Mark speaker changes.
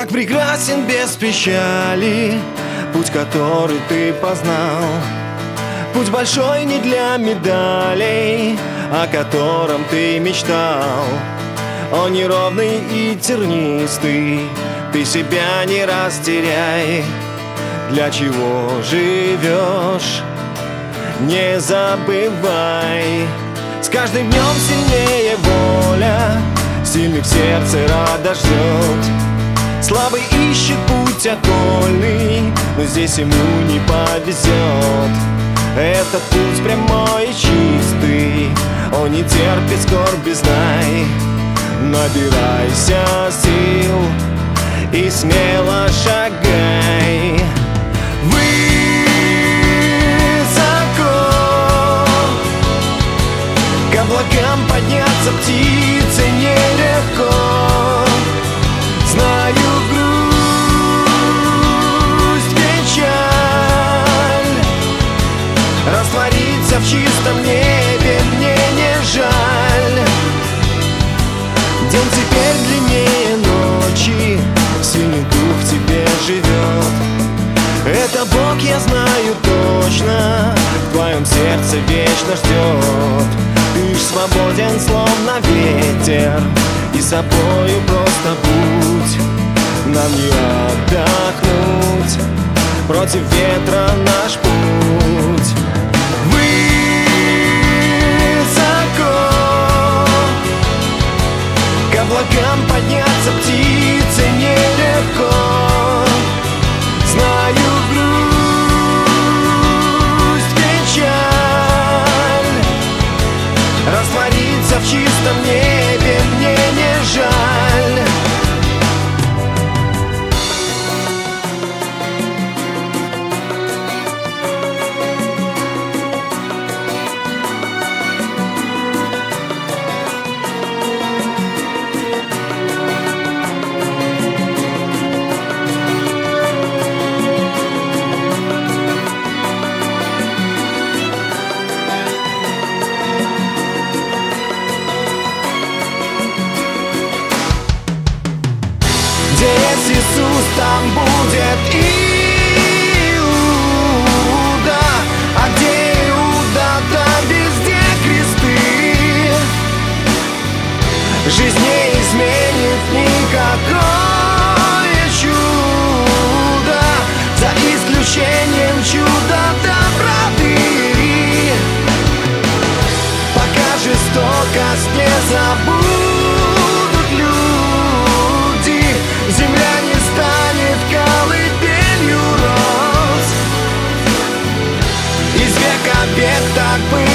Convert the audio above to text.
Speaker 1: прекрасен без печали путь, который ты познал. Путь большой не для медалей, о котором ты мечтал. Он неровный и тернистый, ты себя не растеряй. Для чего живешь, не забывай. С каждым днем сильнее воля, сильных в сердце радость ждет. Слабый ищет путь окольный, но здесь ему не повезет. Этот путь прямой и чистый, он не терпит скорби, знай. Набирайся сил и смело шагай. Высоко к облакам подняться птице нелегко. Знаю грусть, печаль, раствориться в чистом небе мне не жаль. День теперь длиннее ночи, сильный дух в тебе живет. Это Бог, я знаю точно, в твоем сердце вечно ждет. Ты ж свободен, словно ветер, и собою просто будь. Нам не отдохнуть, против ветра наш путь. Высоко к облакам подняться птице нелегко. Знаю грусть, печаль, раствориться в чистом небе мне не жаль. Где есть Иисус, там будет Иуда, а где Иуда, там везде кресты. Жизнь не изменит никакое чудо, за исключением чуда доброты. Пока жестокость не забудут люди, земля не станет колыбелью роз. Из века в век так было.